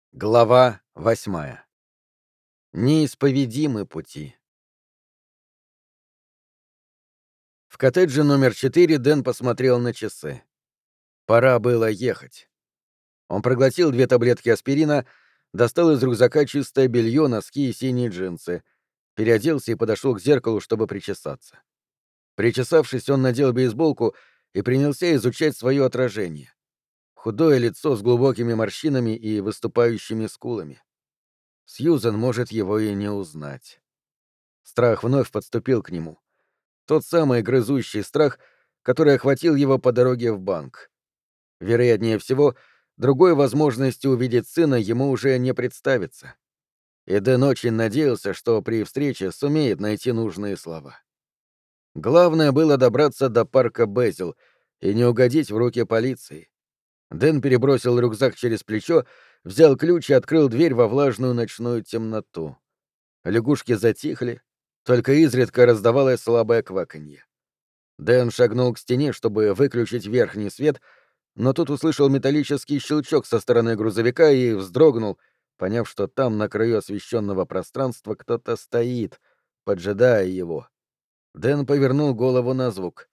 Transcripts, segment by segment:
Глава 8. Неисповедимы пути. В коттедже номер 4 Дэн посмотрел на часы. Пора было ехать. Он проглотил 2 таблетки аспирина, достал из рюкзака чистое белье, носки и синие джинсы, переоделся и подошел к зеркалу, чтобы причесаться. Причесавшись, он надел бейсболку и принялся изучать свое отражение. Худое лицо с глубокими морщинами и выступающими скулами. Сьюзен может его и не узнать. Страх вновь подступил к нему. Тот самый грызущий страх, который охватил его по дороге в банк. Вероятнее всего, другой возможности увидеть сына ему уже не представится. И Дэн очень надеялся, что при встрече сумеет найти нужные слова. Главное было добраться до парка Безил и не угодить в руки полиции. Дэн перебросил рюкзак через плечо, взял ключ и открыл дверь во влажную ночную темноту. Лягушки затихли, только изредка раздавалось слабое кваканье. Дэн шагнул к стене, чтобы выключить верхний свет, но тут услышал металлический щелчок со стороны грузовика и вздрогнул, поняв, что там, на краю освещенного пространства, кто-то стоит, поджидая его. Дэн повернул голову на звук.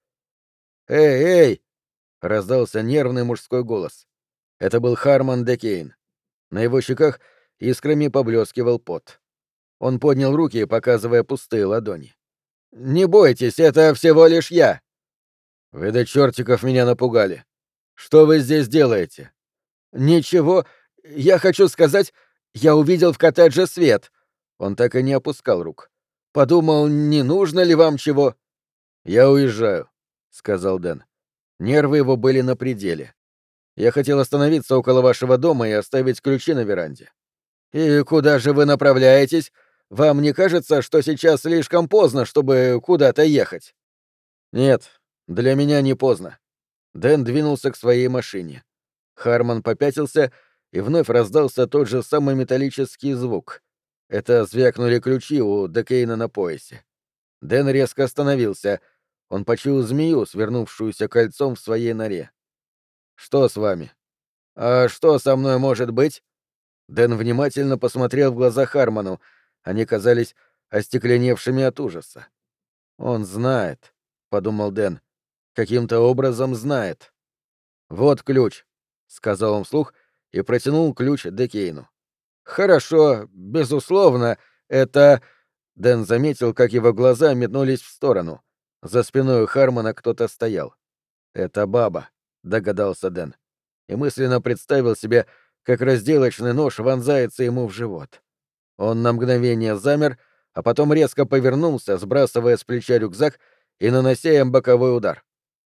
«Эй, эй!» — раздался нервный мужской голос. Это был Харман Декейн. На его щеках искрами поблескивал пот. Он поднял руки, показывая пустые ладони. «Не бойтесь, это всего лишь я!» «Вы до чертиков меня напугали. Что вы здесь делаете?» «Ничего. Я хочу сказать, я увидел в коттедже свет». Он так и не опускал рук. «Подумал, не нужно ли вам чего?» «Я уезжаю», — сказал Дэн. Нервы его были на пределе. «Я хотел остановиться около вашего дома и оставить ключи на веранде». «И куда же вы направляетесь? Вам не кажется, что сейчас слишком поздно, чтобы куда-то ехать?» «Нет, для меня не поздно». Дэн двинулся к своей машине. Харман попятился, и вновь раздался тот же самый металлический звук. Это звякнули ключи у Декейна на поясе. Дэн резко остановился. Он почуял змею, свернувшуюся кольцом в своей норе. «Что с вами?» «А что со мной может быть?» Дэн внимательно посмотрел в глаза Харману. Они казались остекленевшими от ужаса. «Он знает», — подумал Дэн. «Каким-то образом знает». «Вот ключ», — сказал он вслух и протянул ключ Декейну. «Хорошо, безусловно, это...» Дэн заметил, как его глаза метнулись в сторону. За спиной у Хармана кто-то стоял. «Это баба», — догадался Дэн. И мысленно представил себе, как разделочный нож вонзается ему в живот. Он на мгновение замер, а потом резко повернулся, сбрасывая с плеча рюкзак и нанося им боковой удар.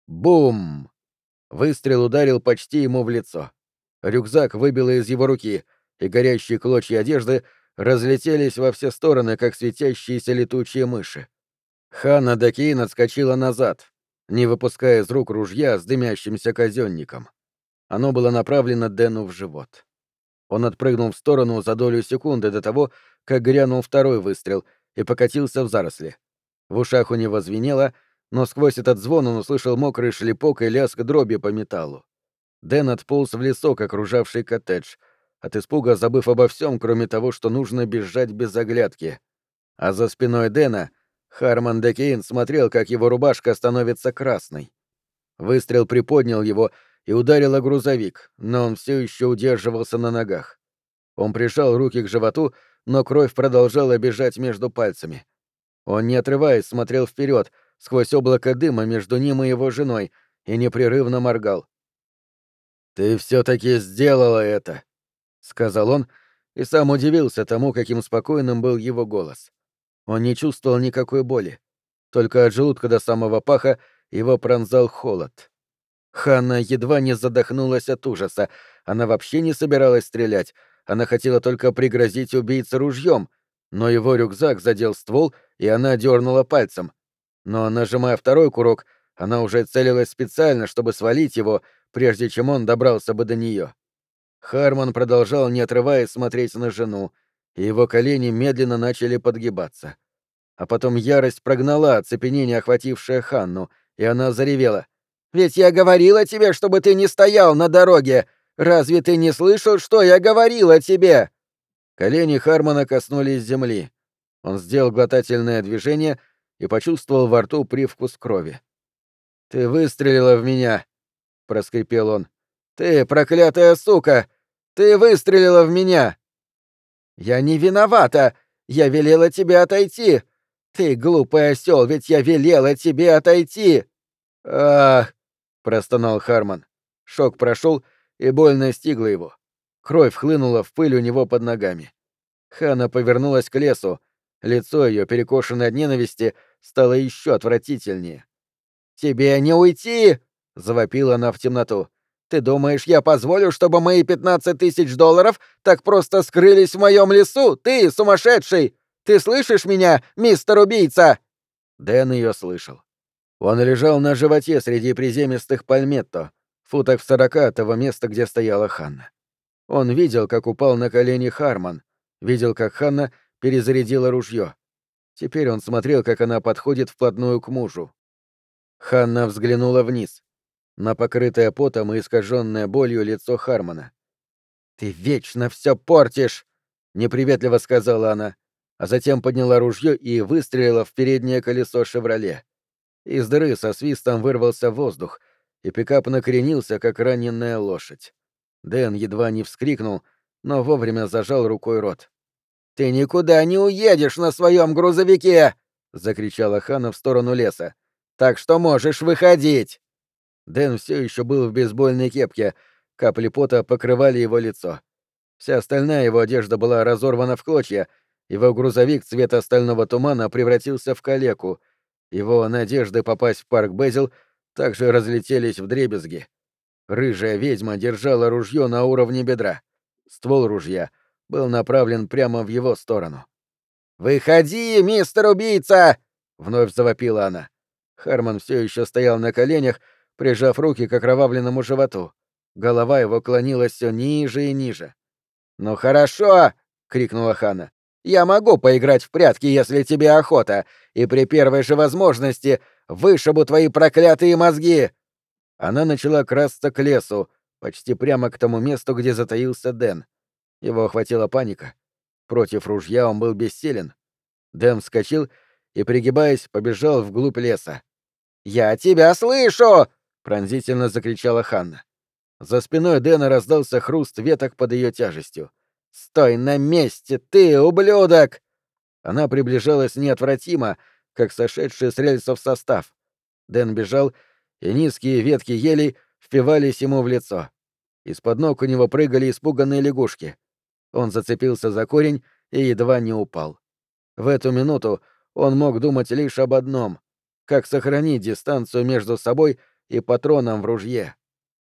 Бум! Выстрел ударил почти ему в лицо. Рюкзак выбило из его руки, и горящие клочья одежды разлетелись во все стороны, как светящиеся летучие мыши. Ханна Декейн отскочила назад, не выпуская из рук ружья с дымящимся казёнником. Оно было направлено Дэну в живот. Он отпрыгнул в сторону за долю секунды до того, как грянул второй выстрел, и покатился в заросли. В ушах у него звенело, но сквозь этот звон он услышал мокрый шлепок и лязг дроби по металлу. Дэн отполз в лесок, окружавший коттедж, от испуга забыв обо всем, кроме того, что нужно бежать без оглядки. А за спиной Дэна Харман Декейн смотрел, как его рубашка становится красной. Выстрел приподнял его и ударил о грузовик, но он все еще удерживался на ногах. Он прижал руки к животу, но кровь продолжала бежать между пальцами. Он, не отрываясь, смотрел вперед, сквозь облако дыма между ним и его женой, и непрерывно моргал. «Ты все-таки сделала это», — сказал он, и сам удивился тому, каким спокойным был его голос. Он не чувствовал никакой боли. Только от желудка до самого паха его пронзал холод. Ханна едва не задохнулась от ужаса. Она вообще не собиралась стрелять. Она хотела только пригрозить убийце ружьем, но его рюкзак задел ствол, и она дернула пальцем. Но, нажимая второй курок, она уже целилась специально, чтобы свалить его, прежде чем он добрался бы до нее. Харман продолжал, не отрываясь, смотреть на жену, и его колени медленно начали подгибаться. А потом ярость прогнала оцепенение, охватившее Ханну, и она заревела. «Ведь я говорила тебе, чтобы ты не стоял на дороге! Разве ты не слышал, что я говорил о тебе?» Колени Хармона коснулись земли. Он сделал глотательное движение и почувствовал во рту привкус крови. «Ты выстрелила в меня!» — проскрипел он. «Ты, проклятая сука! Ты выстрелила в меня!» «Я не виновата! Я велела тебе отойти! Ты глупый осёл, ведь я велела тебе отойти!» «Ах!» — простонал Хармон. Шок прошел, и боль настигла его. Кровь хлынула в пыль у него под ногами. Ханна повернулась к лесу. Лицо ее, перекошенное от ненависти, стало еще отвратительнее. «Тебе не уйти!» — завопила она в темноту. «Ты думаешь, я позволю, чтобы мои $15 000 так просто скрылись в моем лесу? Ты сумасшедший! Ты слышишь меня, мистер убийца?» Дэн ее слышал. Он лежал на животе среди приземистых пальметто, футах в 40 от того места, где стояла Ханна. Он видел, как упал на колени Хармон, видел, как Ханна перезарядила ружье. Теперь он смотрел, как она подходит вплотную к мужу. Ханна взглянула вниз, на покрытое потом и искаженное болью лицо Хармона. «Ты вечно все портишь!» — неприветливо сказала она, а затем подняла ружье и выстрелила в переднее колесо «Шевроле». Из дыры со свистом вырвался воздух, и пикап накренился, как раненая лошадь. Дэн едва не вскрикнул, но вовремя зажал рукой рот. «Ты никуда не уедешь на своем грузовике!» — закричала Ханна в сторону леса. «Так что можешь выходить!» Дэн все еще был в бейсбольной кепке, капли пота покрывали его лицо. Вся остальная его одежда была разорвана в клочья, его грузовик цвета стального тумана превратился в калеку, его надежды попасть в парк Безил также разлетелись вдребезги. Рыжая ведьма держала ружье на уровне бедра. Ствол ружья был направлен прямо в его сторону. «Выходи, мистер убийца!» — вновь завопила она. Хармон все еще стоял на коленях, прижав руки к окровавленному животу. Голова его клонилась все ниже и ниже. «Ну хорошо!» — крикнула Ханна. «Я могу поиграть в прятки, если тебе охота, и при первой же возможности вышибу твои проклятые мозги!» Она начала красться к лесу, почти прямо к тому месту, где затаился Дэн. Его охватила паника. Против ружья он был бессилен. Дэн вскочил и, пригибаясь, побежал вглубь леса. «Я тебя слышу!» — пронзительно закричала Ханна. За спиной Дэна раздался хруст веток под ее тяжестью. «Стой на месте, ты, ублюдок!» Она приближалась неотвратимо, как сошедший с рельсов состав. Дэн бежал, и низкие ветки елей впивались ему в лицо. Из-под ног у него прыгали испуганные лягушки. Он зацепился за корень и едва не упал. В эту минуту он мог думать лишь об одном — как сохранить дистанцию между собой и патроном в ружье.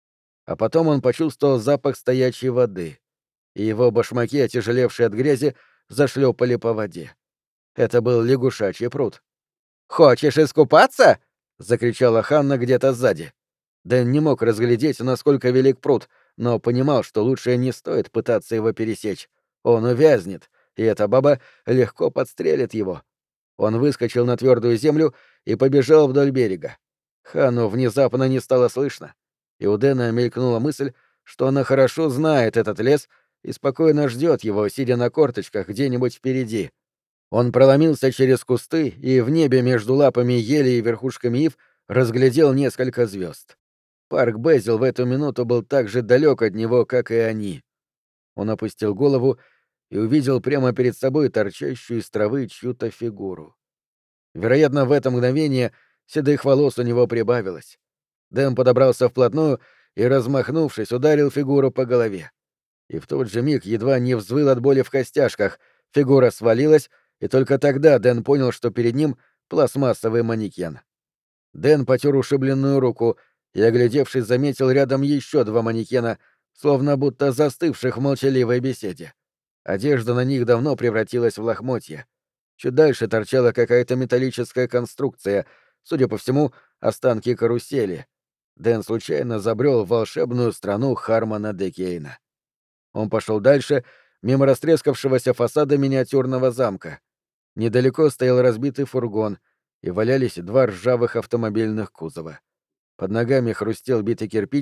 А потом он почувствовал запах стоячей воды, и его башмаки, отяжелевшие от грязи, зашлепали по воде. Это был лягушачий пруд. «Хочешь искупаться?» — закричала Ханна где-то сзади. Дэн не мог разглядеть, насколько велик пруд, но понимал, что лучше не стоит пытаться его пересечь. Он увязнет, и эта баба легко подстрелит его. Он выскочил на твердую землю и побежал вдоль берега. Ханну внезапно не стало слышно, и у Дэна мелькнула мысль, что она хорошо знает этот лес и спокойно ждет его, сидя на корточках где-нибудь впереди. Он проломился через кусты и в небе между лапами ели и верхушками ив разглядел несколько звезд. Парк Безил в эту минуту был так же далек от него, как и они. Он опустил голову и увидел прямо перед собой торчащую из травы чью-то фигуру. Вероятно, в это мгновение седых волос у него прибавилось. Дэн подобрался вплотную и, размахнувшись, ударил фигуру по голове. И в тот же миг едва не взвыл от боли в костяшках, фигура свалилась, и только тогда Дэн понял, что перед ним пластмассовый манекен. Дэн потер ушибленную руку и, оглядевшись, заметил рядом еще два манекена, словно будто застывших в молчаливой беседе. Одежда на них давно превратилась в лохмотья. Чуть дальше торчала какая-то металлическая конструкция, судя по всему, останки карусели. Дэн случайно забрел в волшебную страну Хармона Декейна. Он пошел дальше, мимо растрескавшегося фасада миниатюрного замка. Недалеко стоял разбитый фургон, и валялись два ржавых автомобильных кузова. Под ногами хрустел битый кирпич,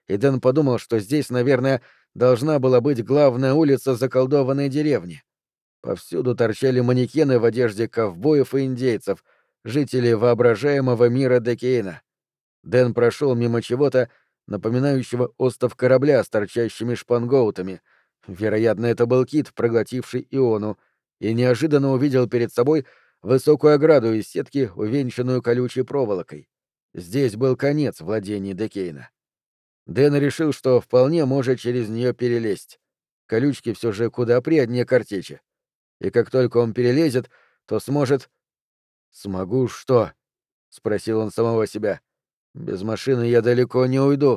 и Дэн подумал, что здесь, наверное, должна была быть главная улица заколдованной деревни. Повсюду торчали манекены в одежде ковбоев и индейцев, жителей воображаемого мира Декейна. Дэн прошел мимо чего-то, напоминающего остов корабля с торчащими шпангоутами. Вероятно, это был кит, проглотивший Иону, и неожиданно увидел перед собой высокую ограду из сетки, увенчанную колючей проволокой. Здесь был конец владений Декейна. Дэн решил, что вполне может через нее перелезть. Колючки все же куда приятнее картечи. И как только он перелезет, то сможет... «Смогу что?» — спросил он самого себя. «Без машины я далеко не уйду».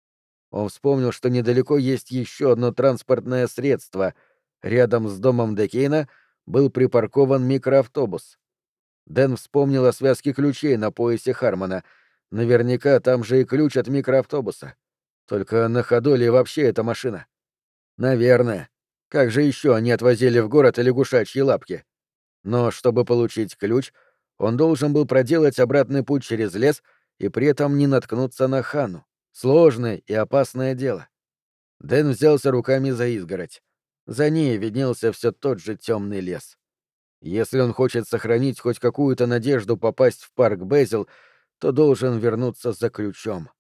Он вспомнил, что недалеко есть еще одно транспортное средство. Рядом с домом Декейна был припаркован микроавтобус. Дэн вспомнил о связке ключей на поясе Хармона. Наверняка там же и ключ от микроавтобуса. Только на ходу ли вообще эта машина? Наверное. Как же еще они отвозили в город лягушачьи лапки? Но чтобы получить ключ, он должен был проделать обратный путь через лес и при этом не наткнуться на Хану. Сложное и опасное дело. Дэн взялся руками за изгородь. За ней виднелся все тот же темный лес. Если он хочет сохранить хоть какую-то надежду попасть в парк Безил, то должен вернуться за ключом.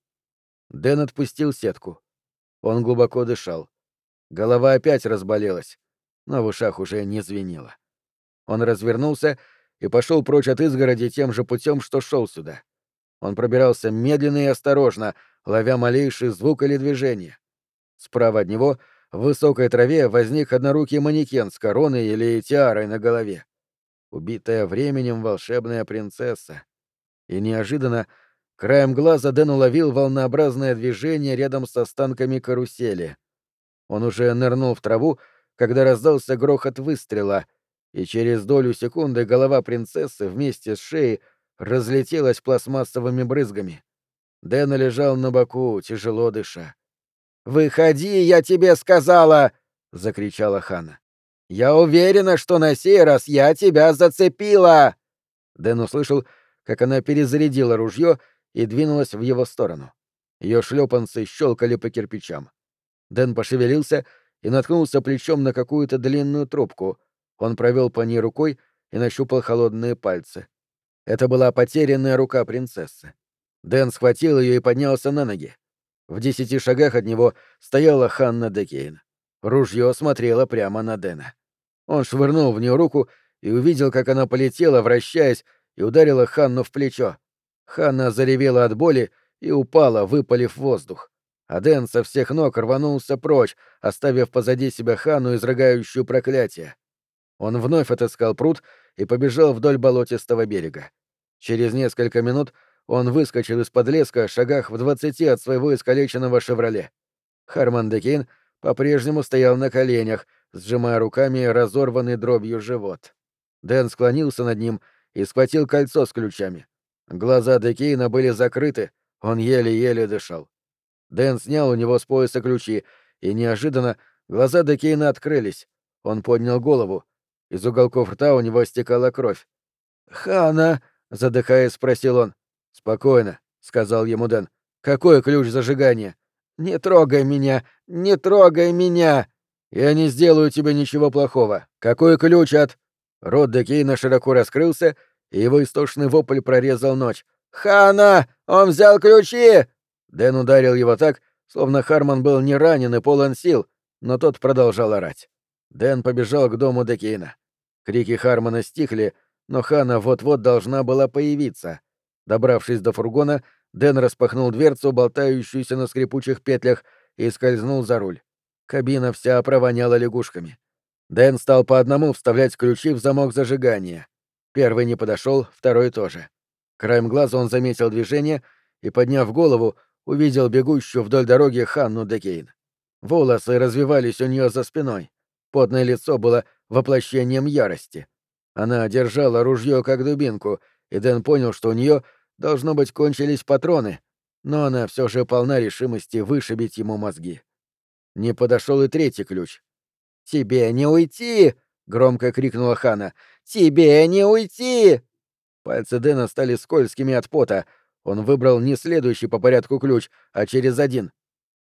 Дэн отпустил сетку. Он глубоко дышал. Голова опять разболелась, но в ушах уже не звенело. Он развернулся и пошел прочь от изгороди тем же путем, что шел сюда. Он пробирался медленно и осторожно, ловя малейший звук или движение. Справа от него, в высокой траве, возник однорукий манекен с короной или тиарой на голове. Убитая временем волшебная принцесса. И неожиданно, краем глаза Дэн уловил волнообразное движение рядом с останками карусели. Он уже нырнул в траву, когда раздался грохот выстрела, и через долю секунды голова принцессы вместе с шеей разлетелась пластмассовыми брызгами. Дэн лежал на боку, тяжело дыша. «Выходи, я тебе сказала!» — закричала Ханна. «Я уверена, что на сей раз я тебя зацепила!» Дэн услышал, как она перезарядила ружье и двинулась в его сторону. Ее шлепанцы щелкали по кирпичам. Дэн пошевелился и наткнулся плечом на какую-то длинную трубку. Он провел по ней рукой и нащупал холодные пальцы. Это была потерянная рука принцессы. Дэн схватил ее и поднялся на ноги. В 10 шагах от него стояла Ханна Декейн. Ружье смотрело прямо на Дэна. Он швырнул в нее руку и увидел, как она полетела, вращаясь, и ударила Ханну в плечо. Ханна заревела от боли и упала, выпалив воздух. А Дэн со всех ног рванулся прочь, оставив позади себя Ханну, изрыгающую проклятие. Он вновь отыскал пруд и побежал вдоль болотистого берега. Через несколько минут он выскочил из-под леска шагах в 20 от своего искалеченного «Шевроле». Харман Декейн по-прежнему стоял на коленях, сжимая руками разорванный дробью живот. Дэн склонился над ним и схватил кольцо с ключами. Глаза Декейна были закрыты, он еле-еле дышал. Дэн снял у него с пояса ключи, и неожиданно глаза Декейна открылись. Он поднял голову. Из уголков рта у него стекала кровь. «Хана!» — задыхаясь, спросил он. «Спокойно», — сказал ему Дэн. «Какой ключ зажигания?» «Не трогай меня! Не трогай меня!» «Я не сделаю тебе ничего плохого. Какой ключ от...» Рот Декейна широко раскрылся, и его истошный вопль прорезал ночь. «Хана! Он взял ключи!» Дэн ударил его так, словно Харман был не ранен и полон сил, но тот продолжал орать. Дэн побежал к дому Декейна. Крики Хармана стихли, но Хана вот-вот должна была появиться. Добравшись до фургона, Дэн распахнул дверцу, болтающуюся на скрипучих петлях, и скользнул за руль. Кабина вся провоняла лягушками. Дэн стал по одному вставлять ключи в замок зажигания. Первый не подошел, второй тоже. Краем глаза он заметил движение и, подняв голову, увидел бегущую вдоль дороги Ханну Декейн. Волосы развивались у нее за спиной. Потное лицо было воплощением ярости. Она держала ружье как дубинку, и Дэн понял, что у нее должно быть кончились патроны, но она все же полна решимости вышибить ему мозги. Не подошел и третий ключ. «Тебе не уйти!» — громко крикнула Ханна. «Тебе не уйти!» Пальцы Дэна стали скользкими от пота. Он выбрал не следующий по порядку ключ, а через один.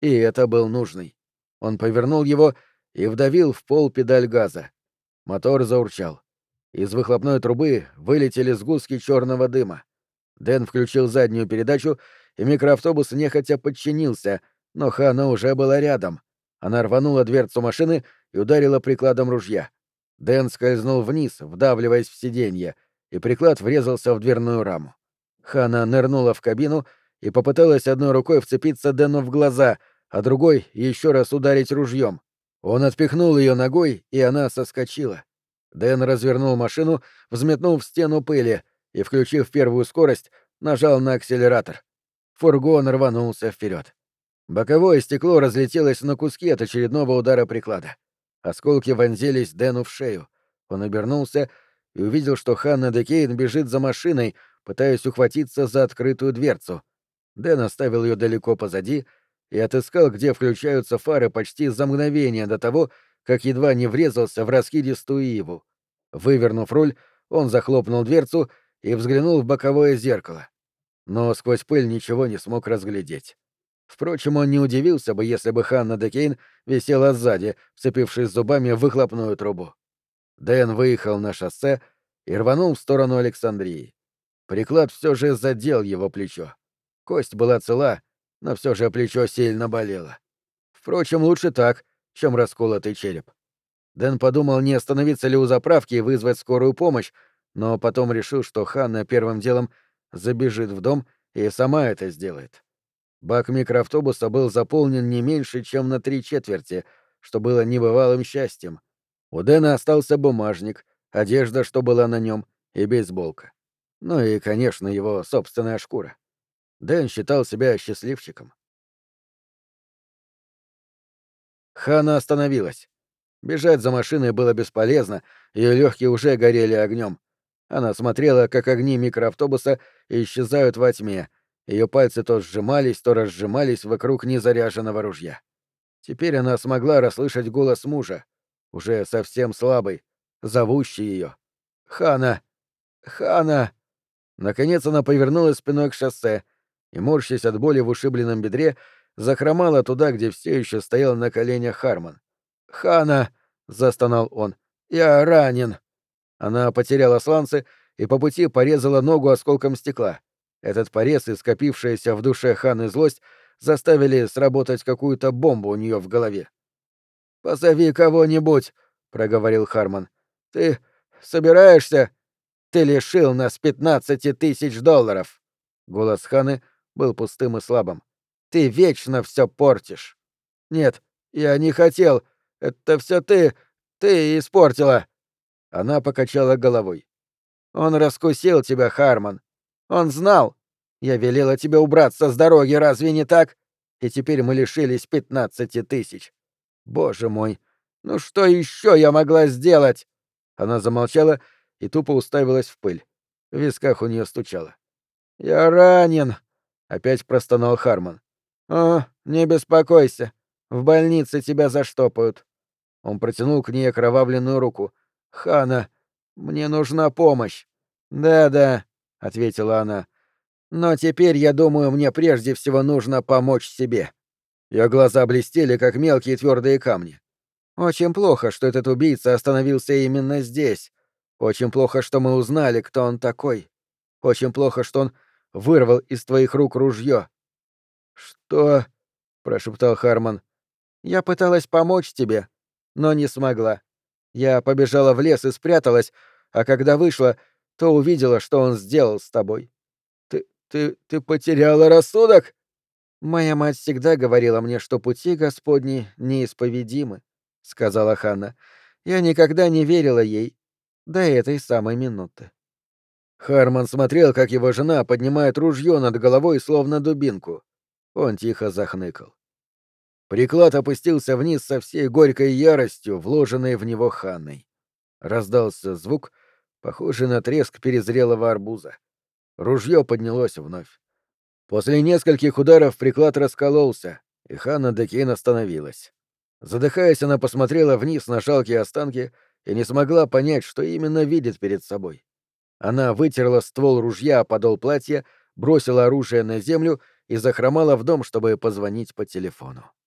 И это был нужный. Он повернул его и вдавил в пол педаль газа. Мотор заурчал. Из выхлопной трубы вылетели сгустки черного дыма. Дэн включил заднюю передачу, и микроавтобус нехотя подчинился, но Хана уже была рядом. Она рванула дверцу машины и ударила прикладом ружья. Дэн скользнул вниз, вдавливаясь в сиденье, и приклад врезался в дверную раму. Хана нырнула в кабину и попыталась одной рукой вцепиться Дэну в глаза, а другой еще раз ударить ружьем. Он отпихнул ее ногой, и она соскочила. Дэн развернул машину, взметнув стену пыли, и, включив первую скорость, нажал на акселератор. Фургон рванулся вперед. Боковое стекло разлетелось на куски от очередного удара приклада. Осколки вонзились Дэну в шею. Он обернулся и увидел, что Ханна Декейн бежит за машиной, пытаясь ухватиться за открытую дверцу. Дэн оставил ее далеко позади и отыскал, где включаются фары почти за мгновение до того, как едва не врезался в раскидистую иву. Вывернув руль, он захлопнул дверцу и взглянул в боковое зеркало. Но сквозь пыль ничего не смог разглядеть. Впрочем, он не удивился бы, если бы Ханна Декейн висела сзади, вцепившись зубами в выхлопную трубу. Дэн выехал на шоссе и рванул в сторону Александрии. Приклад все же задел его плечо. Кость была цела, но все же плечо сильно болело. Впрочем, лучше так, чем расколотый череп. Дэн подумал, не остановиться ли у заправки и вызвать скорую помощь, но потом решил, что Ханна первым делом забежит в дом и сама это сделает. Бак микроавтобуса был заполнен не меньше, чем на 3/4, что было небывалым счастьем. У Дэна остался бумажник, одежда, что была на нем, и бейсболка. Ну и, конечно, его собственная шкура. Дэн считал себя счастливчиком. Ханна остановилась. Бежать за машиной было бесполезно, ее легкие уже горели огнем. Она смотрела, как огни микроавтобуса исчезают во тьме. Ее пальцы то сжимались, то разжимались вокруг незаряженного ружья. Теперь она смогла расслышать голос мужа, уже совсем слабый, зовущий ее. «Хана! Хана!» Наконец она повернулась спиной к шоссе и, морщась от боли в ушибленном бедре, захромала туда, где все еще стоял на коленях Харман. «Хана!» — застонал он. «Я ранен!» Она потеряла сланцы и по пути порезала ногу осколком стекла. Этот порез и скопившаяся в душе Ханы злость заставили сработать какую-то бомбу у нее в голове. «Позови кого-нибудь», — проговорил Харман. «Ты собираешься? Ты лишил нас $15 000. Голос Ханы был пустым и слабым. «Ты вечно все портишь». «Нет, я не хотел. Это все ты испортила». Она покачала головой. «Он раскусил тебя, Харман. Он знал. Я велела тебе убраться с дороги, разве не так? И теперь мы лишились 15 000. Боже мой, ну что еще я могла сделать?» Она замолчала и тупо уставилась в пыль. В висках у нее стучало. «Я ранен», — опять простонал Харман. «О, не беспокойся. В больнице тебя заштопают». Он протянул к ней окровавленную руку. «Хана, мне нужна помощь». «Да-да», — ответила она. «Но теперь, я думаю, мне прежде всего нужно помочь себе». Ее глаза блестели, как мелкие твердые камни. «Очень плохо, что этот убийца остановился именно здесь. Очень плохо, что мы узнали, кто он такой. Очень плохо, что он вырвал из твоих рук ружье». «Что?» — прошептал Харман. «Я пыталась помочь тебе, но не смогла. Я побежала в лес и спряталась, а когда вышла, то увидела, что он сделал с тобой». «Ты потеряла рассудок?» «Моя мать всегда говорила мне, что пути Господни неисповедимы», — сказала Ханна. «Я никогда не верила ей до этой самой минуты». Харман смотрел, как его жена поднимает ружье над головой, словно дубинку. Он тихо захныкал. Приклад опустился вниз со всей горькой яростью, вложенной в него Ханной. Раздался звук, похожий на треск перезрелого арбуза. Ружье поднялось вновь. После нескольких ударов приклад раскололся, и Ханна Декейн остановилась. Задыхаясь, она посмотрела вниз на жалкие останки и не смогла понять, что именно видит перед собой. Она вытерла ствол ружья о подол платья, бросила оружие на землю и захромала в дом, чтобы позвонить по телефону.